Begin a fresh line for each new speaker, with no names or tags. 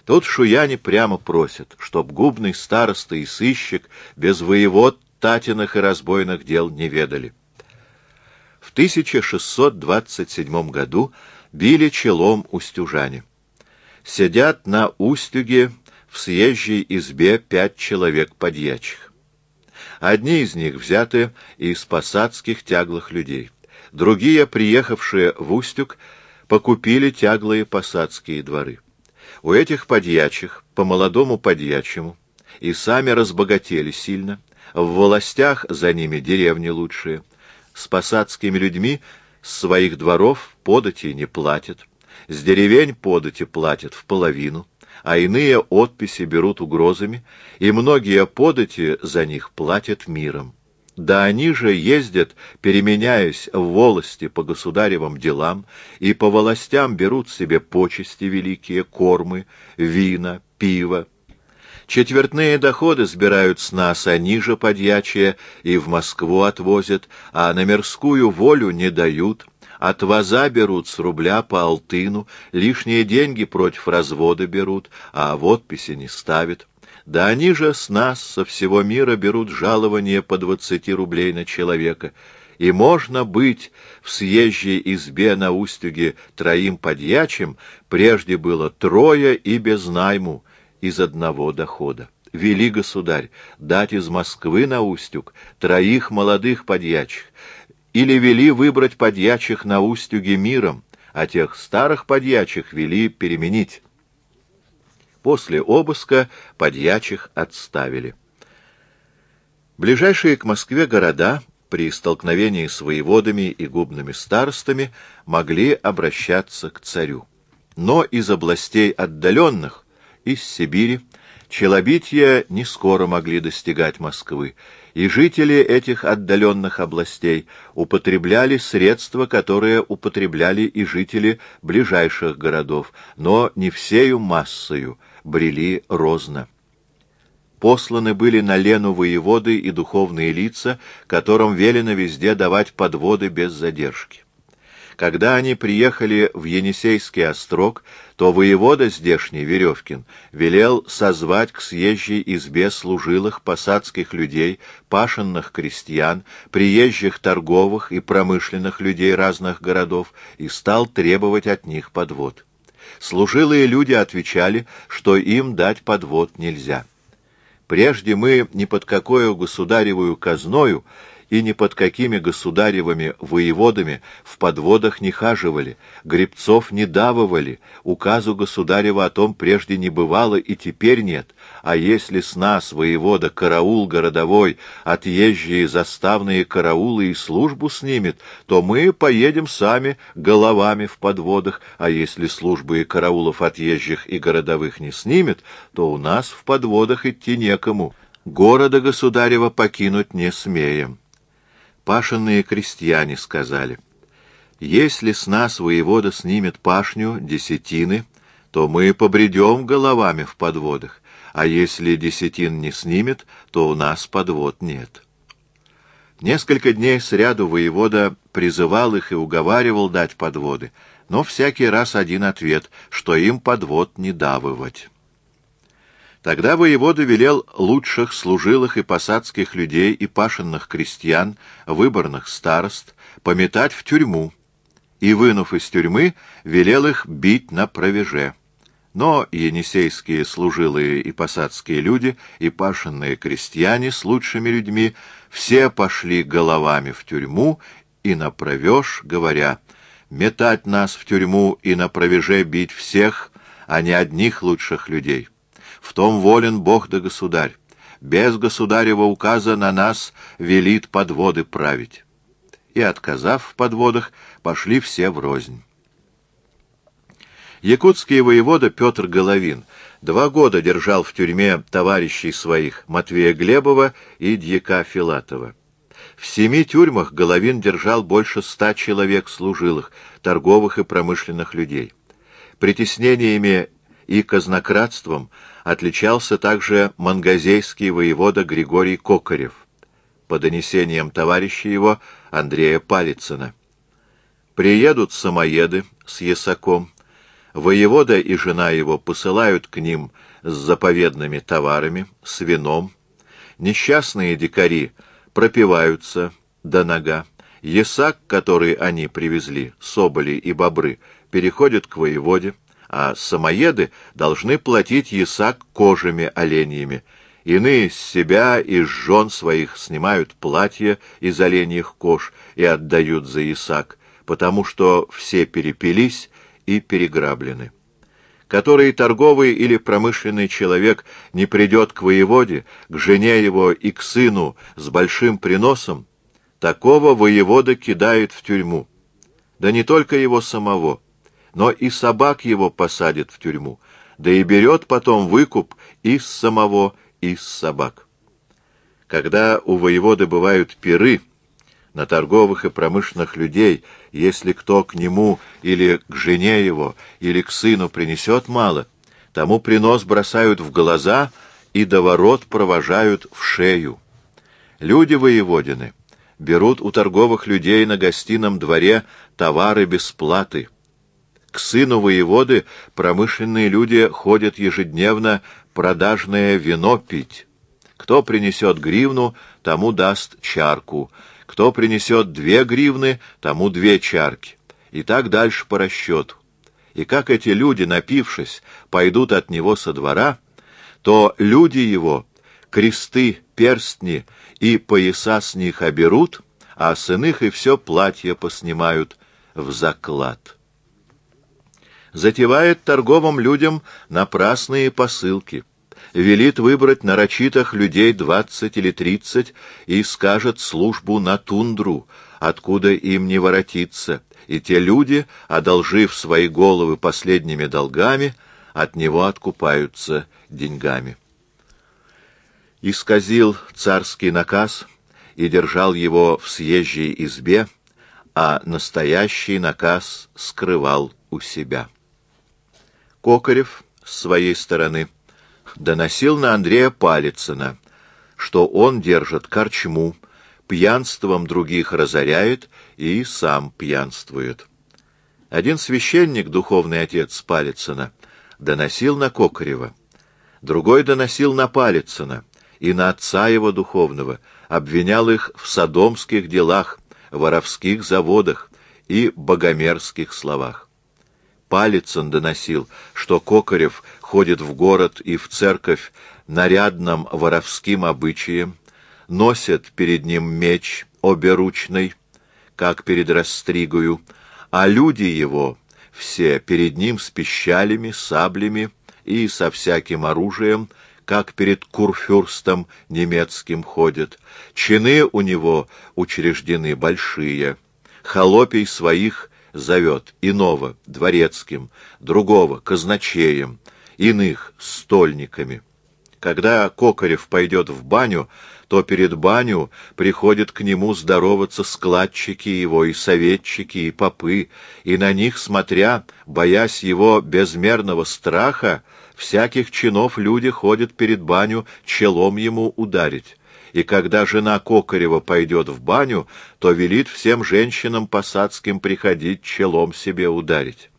Тут шуяне прямо просят, чтоб губный староста и сыщик без воевод татиных и разбойных дел не ведали. В 1627 году били челом устюжане. Сидят на устюге в съезжей избе 5 человек подьячих. Одни из них взяты из посадских тяглых людей, другие, приехавшие в Устюг, покупили тяглые посадские дворы. У этих подьячих, по молодому подьячему, и сами разбогатели сильно, в властях за ними деревни лучшие, с посадскими людьми с своих дворов подати не платят, с деревень подати платят в половину, а иные отписи берут угрозами, и многие подати за них платят миром. Да они же ездят, переменяясь в волости по государевым делам, и по властям берут себе почести великие, кормы, вина, пиво. Четвертные доходы сбирают с нас, они же подьячие, и в Москву отвозят, а на мирскую волю не дают. От ваза берут с рубля по алтыну, лишние деньги против развода берут, а в отписи не ставят. Да они же с нас, со всего мира, берут жалование по 20 рублей на человека. И можно быть в съезжей избе на Устюге 3 подьячим, прежде было 3 и без найму, из одного дохода. Вели, государь, дать из Москвы на Устюг 3 молодых подьячих, или вели выбрать подьячих на Устюге миром, а тех старых подьячих вели переменить. После обыска подьячих отставили. Ближайшие к Москве города при столкновении с воеводами и губными старостами могли обращаться к царю. Но из областей отдаленных, из Сибири, челобития не скоро могли достигать Москвы, и жители этих отдаленных областей употребляли средства, которые употребляли и жители ближайших городов, но не всею массою, брели розно. Посланы были на Лену воеводы и духовные лица, которым велено везде давать подводы без задержки. Когда они приехали в Енисейский острог, то воевода здешний, Веревкин, велел созвать к съезжей избе служилых посадских людей, пашенных крестьян, приезжих торговых и промышленных людей разных городов и стал требовать от них подвод. Служилые люди отвечали, что им дать подвод нельзя. Прежде мы ни под какою государевую казною и ни под какими государевыми воеводами в подводах не хаживали, гребцов не давывали, указу государева о том прежде не бывало и теперь нет, а если с нас, воевода, караул городовой, отъезжие заставные караулы и службу снимет, то мы поедем сами головами в подводах, а если службы и караулов отъезжих и городовых не снимет, то у нас в подводах идти некому, города государева покинуть не смеем. Пашенные крестьяне сказали: если с нас воевода снимет пашню, десятины, то мы побредем головами в подводах, а если десятин не снимет, то у нас подвод нет. Несколько дней сряду воевода призывал их и уговаривал дать подводы, но всякий раз один ответ, что им подвод не давывать. Тогда воевода велел лучших служилых и посадских людей и пашенных крестьян, выборных старост, пометать в тюрьму, и, вынув из тюрьмы, велел их бить на провеже. Но енисейские служилые и посадские люди и пашенные крестьяне с лучшими людьми все пошли головами в тюрьму и на провеж, говоря: метать нас в тюрьму и на провеже бить всех, а не одних лучших людей. В том волен Бог да государь. Без государева указа на нас велит подводы править. И, отказав в подводах, пошли все врознь. Якутский воевода Петр Головин 2 года держал в тюрьме товарищей своих Матвея Глебова и Дьяка Филатова. В 7 тюрьмах Головин держал больше 100 человек служилых, торговых и промышленных людей. Притеснениями и казнократством отличался также мангазейский воевода Григорий Кокарев, по донесениям товарища его Андрея Палицына. Приедут самоеды с ясаком, Воевода и жена его посылают к ним с заповедными товарами, с вином. Несчастные дикари пропиваются до нога. Ясак, который они привезли, соболи и бобры, переходят к воеводе, а самоеды должны платить ясак кожами оленьими. Иные с себя и с жен своих снимают платья из оленьих кож и отдают за ясак, потому что все перепились и переграблены. Который торговый или промышленный человек не придет к воеводе, к жене его и к сыну с большим приносом, такого воевода кидает в тюрьму. Да не только его самого, но и собак его посадит в тюрьму, да и берет потом выкуп из самого, из собак. Когда у воеводы бывают пиры на торговых и промышленных людей, если кто к нему или к жене его, или к сыну принесет мало, тому принос бросают в глаза и до ворот провожают в шею. Люди воеводины берут у торговых людей на гостином дворе товары без платы. К сыну воеводы промышленные люди ходят ежедневно продажное вино пить. Кто принесет гривну, тому даст чарку. Кто принесет 2 гривны, тому 2 чарки. И так дальше по расчету. И как эти люди, напившись, пойдут от него со двора, то люди его кресты, перстни и пояса с них оберут, а с иных и все платье поснимают в заклад. Затевает торговым людям напрасные посылки, велит выбрать нарочитых людей 20 или 30 и скажет службу на тундру, откуда им не воротиться, и те люди, одолжив свои головы последними долгами, от него откупаются деньгами. Исказил царский наказ и держал его в съезжей избе, а настоящий наказ скрывал у себя. Кокорев, с своей стороны, доносил на Андрея Палицына, что он держит корчму, пьянством других разоряет и сам пьянствует. Один священник, духовный отец Палицына, доносил на Кокорева, другой доносил на Палицына и на отца его духовного, обвинял их в содомских делах, воровских заводах и богомерзких словах. Палицын доносил, что Кокорев ходит в город и в церковь нарядным воровским обычаем, носит перед ним меч оберучный, как перед растригою, а люди его все перед ним с пищалями, саблями и со всяким оружием, как перед курфюрстом немецким ходят. Чины у него учреждены большие, холопий своих зовет, иного — дворецким, другого — казначеем, иных — стольниками. Когда Кокорев пойдет в баню, то перед баню приходят к нему здороваться складчики его, и советчики, и попы, и на них, смотря, боясь его безмерного страха, всяких чинов люди ходят перед баню челом ему ударить. И когда жена Кокорева пойдет в баню, то велит всем женщинам посадским приходить челом себе ударить.